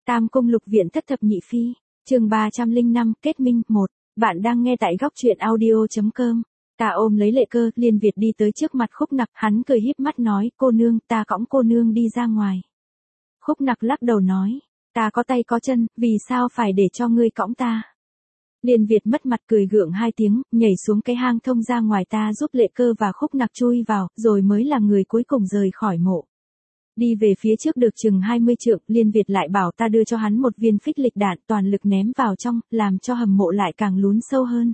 Tam Cung Lục Viện Thất Thập Nhị Phi, chương 305, kết minh 1. Bạn đang nghe tại góc truyện audio.com. Ta ôm lấy Lệ Cơ, Liên Việt đi tới trước mặt Khúc Nặc, hắn cười híp mắt nói, cô nương, ta cõng cô nương đi ra ngoài. Khúc Nặc lắc đầu nói, ta có tay có chân, vì sao phải để cho ngươi cõng ta? Liên Việt mất mặt cười gượng hai tiếng, nhảy xuống cái hang thông ra ngoài, ta giúp Lệ Cơ và Khúc Nặc chui vào, rồi mới là người cuối cùng rời khỏi mộ. Đi về phía trước được chừng 20 trượng, Liên Việt lại bảo ta đưa cho hắn một viên phích lịch đạn, toàn lực ném vào trong, làm cho hầm mộ lại càng lún sâu hơn.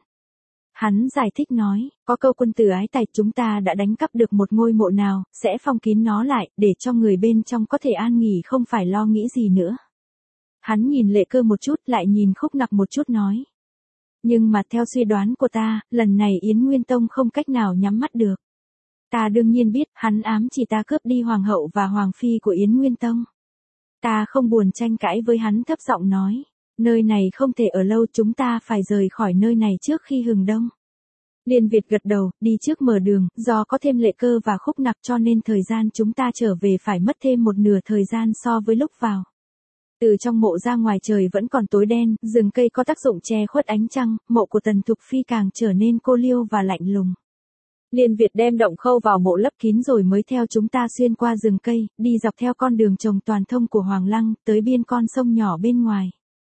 Hắn giải thích nói, có câu quân tử ái tài, chúng ta đã đánh cắp được một ngôi mộ nào, sẽ phong kín nó lại, để cho người bên trong có thể an nghỉ, không phải lo nghĩ gì nữa. Hắn nhìn Lệ Cơ một chút, lại nhìn Khúc Nặc một chút nói. Nhưng mà theo suy đoán của ta, lần này Yến Nguyên Tông không cách nào nhắm mắt được. Ta đương nhiên biết, hắn ám chỉ ta cướp đi hoàng hậu và hoàng phi của Yến Nguyên Tông. Ta không buồn tranh cãi với hắn, thấp giọng nói, nơi này không thể ở lâu, chúng ta phải rời khỏi nơi này trước khi hừng đông. Liên Việt gật đầu, đi trước mở đường, do có thêm Lệ Cơ và Khúc Nặc cho nên thời gian chúng ta trở về phải mất thêm một nửa thời gian so với lúc vào. Từ trong mộ ra ngoài trời vẫn còn tối đen, rừng cây có tác dụng che khuất ánh trăng, mộ của Tần Thục Phi càng trở nên cô liêu và lạnh lùng. Liên Việt đem động khâu vào mộ lấp kín rồi mới theo chúng ta xuyên qua rừng cây, đi dọc theo con đường trồng toàn thông của Hoàng Lăng, tới biên con sông nhỏ bên ngoài.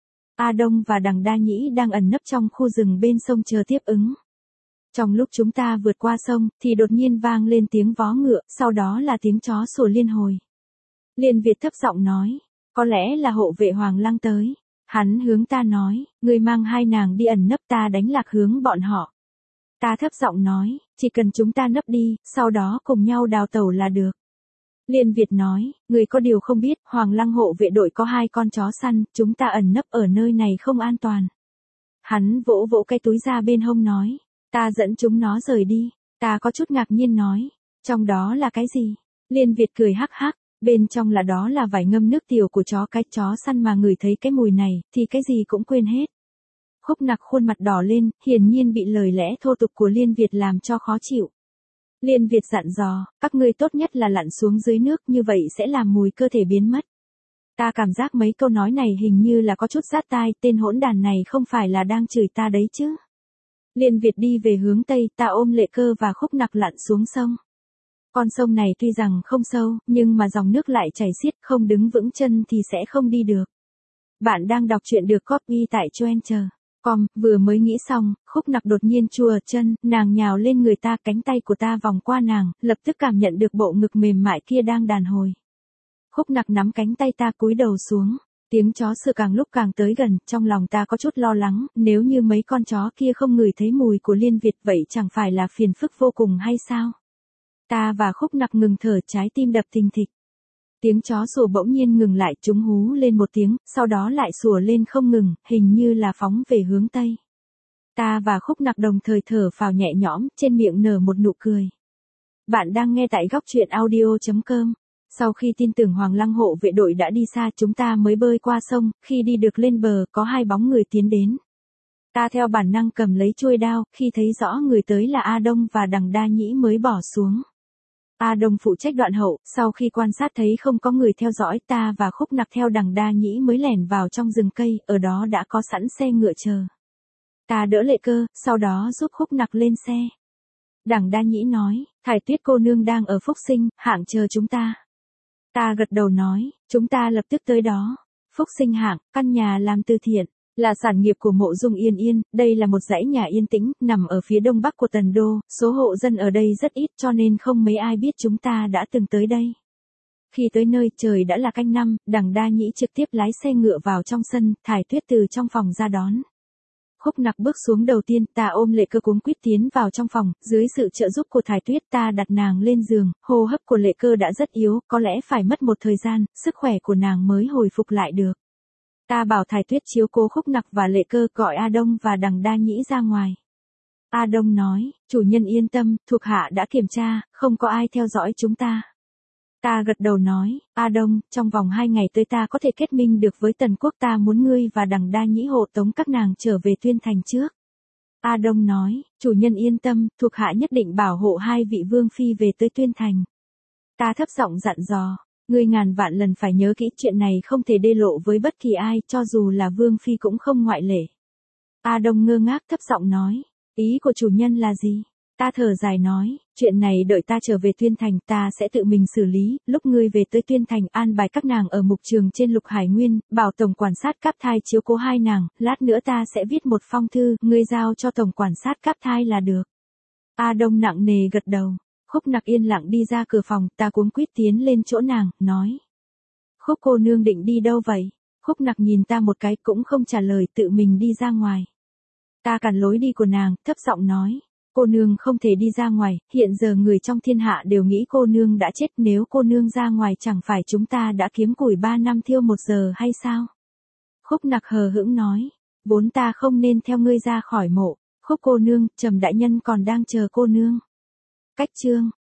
A Đông và Đằng Đa Nhĩ đang ẩn nấp trong khu rừng bên sông chờ tiếp ứng. Trong lúc chúng ta vượt qua sông, thì đột nhiên vang lên tiếng vó ngựa, sau đó là tiếng chó sủa liên hồi. Liên Việt thấp giọng nói, có lẽ là hộ vệ Hoàng Lăng tới. Hắn hướng ta nói, ngươi mang hai nàng đi ẩn nấp, ta đánh lạc hướng bọn họ. Ta thấp giọng nói, chỉ cần chúng ta nấp đi, sau đó cùng nhau đào tẩu là được. Liên Việt nói, người có điều không biết, Hoàng Lăng hộ vệ đội có 2 con chó săn, chúng ta ẩn nấp ở nơi này không an toàn. Hắn vỗ vỗ cái túi ra bên hông nói, ta dẫn chúng nó rời đi. Ta có chút ngạc nhiên nói, trong đó là cái gì? Liên Việt cười hắc hắc, bên trong là đó là vải ngâm nước tiểu của chó, cái chó săn mà ngửi thấy cái mùi này, thì cái gì cũng quên hết. Khúc Nặc khuôn mặt đỏ lên, hiển nhiên bị lời lẽ thô tục của Liên Việt làm cho khó chịu. Liên Việt dặn dò, các ngươi tốt nhất là lặn xuống dưới nước, như vậy sẽ làm mùi cơ thể biến mất. Ta cảm giác mấy câu nói này hình như là có chút rát tai, tên hỗn đàn này không phải là đang chửi ta đấy chứ. Liên Việt đi về hướng Tây, ta ôm Lệ Cơ và Khúc Nặc lặn xuống sông. Con sông này tuy rằng không sâu, nhưng mà dòng nước lại chảy xiết, không đứng vững chân thì sẽ không đi được. Bạn đang đọc truyện được copy tại Choencher.com, vừa mới nghĩ xong, Khúc Nặc đột nhiên chùa chân, nàng nhào lên người ta, cánh tay của ta vòng qua nàng, lập tức cảm nhận được bộ ngực mềm mại kia đang đàn hồi. Khúc Nặc nắm cánh tay ta cúi đầu xuống, tiếng chó sủa càng lúc càng tới gần, trong lòng ta có chút lo lắng, nếu như mấy con chó kia không ngửi thấy mùi của Liên Việt vậy chẳng phải là phiền phức vô cùng hay sao? Ta và Khúc Nặc ngừng thở, trái tim đập thình thịch. Tiếng chó sủa bỗng nhiên ngừng lại, chúng hú lên một tiếng, sau đó lại sủa lên không ngừng, hình như là phóng về hướng Tây. Ta và Khúc Nặc đồng thời thở phào nhẹ nhõm, trên miệng nở một nụ cười. Bạn đang nghe tại góc truyện audio.com. Sau khi tin tưởng Hoàng Lăng hộ vệ đội đã đi xa, chúng ta mới bơi qua sông, khi đi được lên bờ, có 2 bóng người tiến đến. Ta theo bản năng cầm lấy chuôi đao, khi thấy rõ người tới là A Đông và Đằng Đa Nhĩ mới bỏ xuống. A Đông phụ trách đoạn hậu, sau khi quan sát thấy không có người theo dõi, ta và Khúc Nặc theo Đằng Đa Nhĩ mới lẻn vào trong rừng cây, ở đó đã có sẵn xe ngựa chờ. Ta đỡ Lệ Cơ, sau đó giúp Khúc Nặc lên xe. Đằng Đa Nhĩ nói, Thải Tuyết cô nương đang ở Phúc Sinh, hạng chờ chúng ta. Ta gật đầu nói, chúng ta lập tức tới đó. Phúc Sinh hạng, căn nhà làm từ thiện, là sản nghiệp của Mộ Dung Yên Yên, đây là một dãy nhà yên tĩnh, nằm ở phía đông bắc của Tần Đô, số hộ dân ở đây rất ít cho nên không mấy ai biết chúng ta đã từng tới đây. Khi tới nơi, trời đã là canh 5, Đằng Đa Nhĩ trực tiếp lái xe ngựa vào trong sân, Thải Tuyết từ trong phòng ra đón. Khúc Nặc bước xuống đầu tiên, ta ôm Lệ Cơ cuống quýt tiến vào trong phòng, dưới sự trợ giúp của Thải Tuyết ta đặt nàng lên giường, hô hấp của Lệ Cơ đã rất yếu, có lẽ phải mất một thời gian, sức khỏe của nàng mới hồi phục lại được. Ta bảo Thải Tuyết chiếu cố Khúc Nặc và Lệ Cơ, gọi A Đông và Đằng Đa Nhĩ ra ngoài. A Đông nói, chủ nhân yên tâm, thuộc hạ đã kiểm tra, không có ai theo dõi chúng ta. Ta gật đầu nói, A Đông, trong vòng 2 ngày tới ta có thể kết minh được với Tần Quốc, ta muốn ngươi và Đằng Đa Nhĩ hộ tống các nàng trở về Tuyên Thành trước. A Đông nói, chủ nhân yên tâm, thuộc hạ nhất định bảo hộ 2 vị vương phi về tới Tuyên Thành. Ta thấp giọng dặn dò, Ngươi ngàn vạn lần phải nhớ kỹ chuyện này không thể đê lộ với bất kỳ ai, cho dù là Vương Phi cũng không ngoại lệ. A Đông ngơ ngác thấp giọng nói, ý của chủ nhân là gì? Ta thở dài nói, chuyện này đợi ta trở về Tuyên Thành ta sẽ tự mình xử lý, lúc ngươi về tới Tuyên Thành an bài các nàng ở mục trường trên Lục Hải Nguyên, bảo tổng quản sát Cáp Thai chiếu cố hai nàng, lát nữa ta sẽ viết một phong thư, ngươi giao cho tổng quản sát Cáp Thai là được. A Đông nặng nề gật đầu, Khúc Nặc yên lặng đi ra cửa phòng, ta cuống quýt tiến lên chỗ nàng, nói. Khúc cô nương định đi đâu vậy? Khúc Nặc nhìn ta một cái cũng không trả lời, tự mình đi ra ngoài. Ta cản lối đi của nàng, thấp giọng nói. Cô nương không thể đi ra ngoài, hiện giờ người trong thiên hạ đều nghĩ cô nương đã chết, nếu cô nương ra ngoài chẳng phải chúng ta đã kiếm củi 3 năm thiêu 1 giờ hay sao? Khúc Nặc hờ hững nói, vốn ta không nên theo ngươi ra khỏi mộ, Khúc cô nương, Trầm đại nhân còn đang chờ cô nương. Cách chương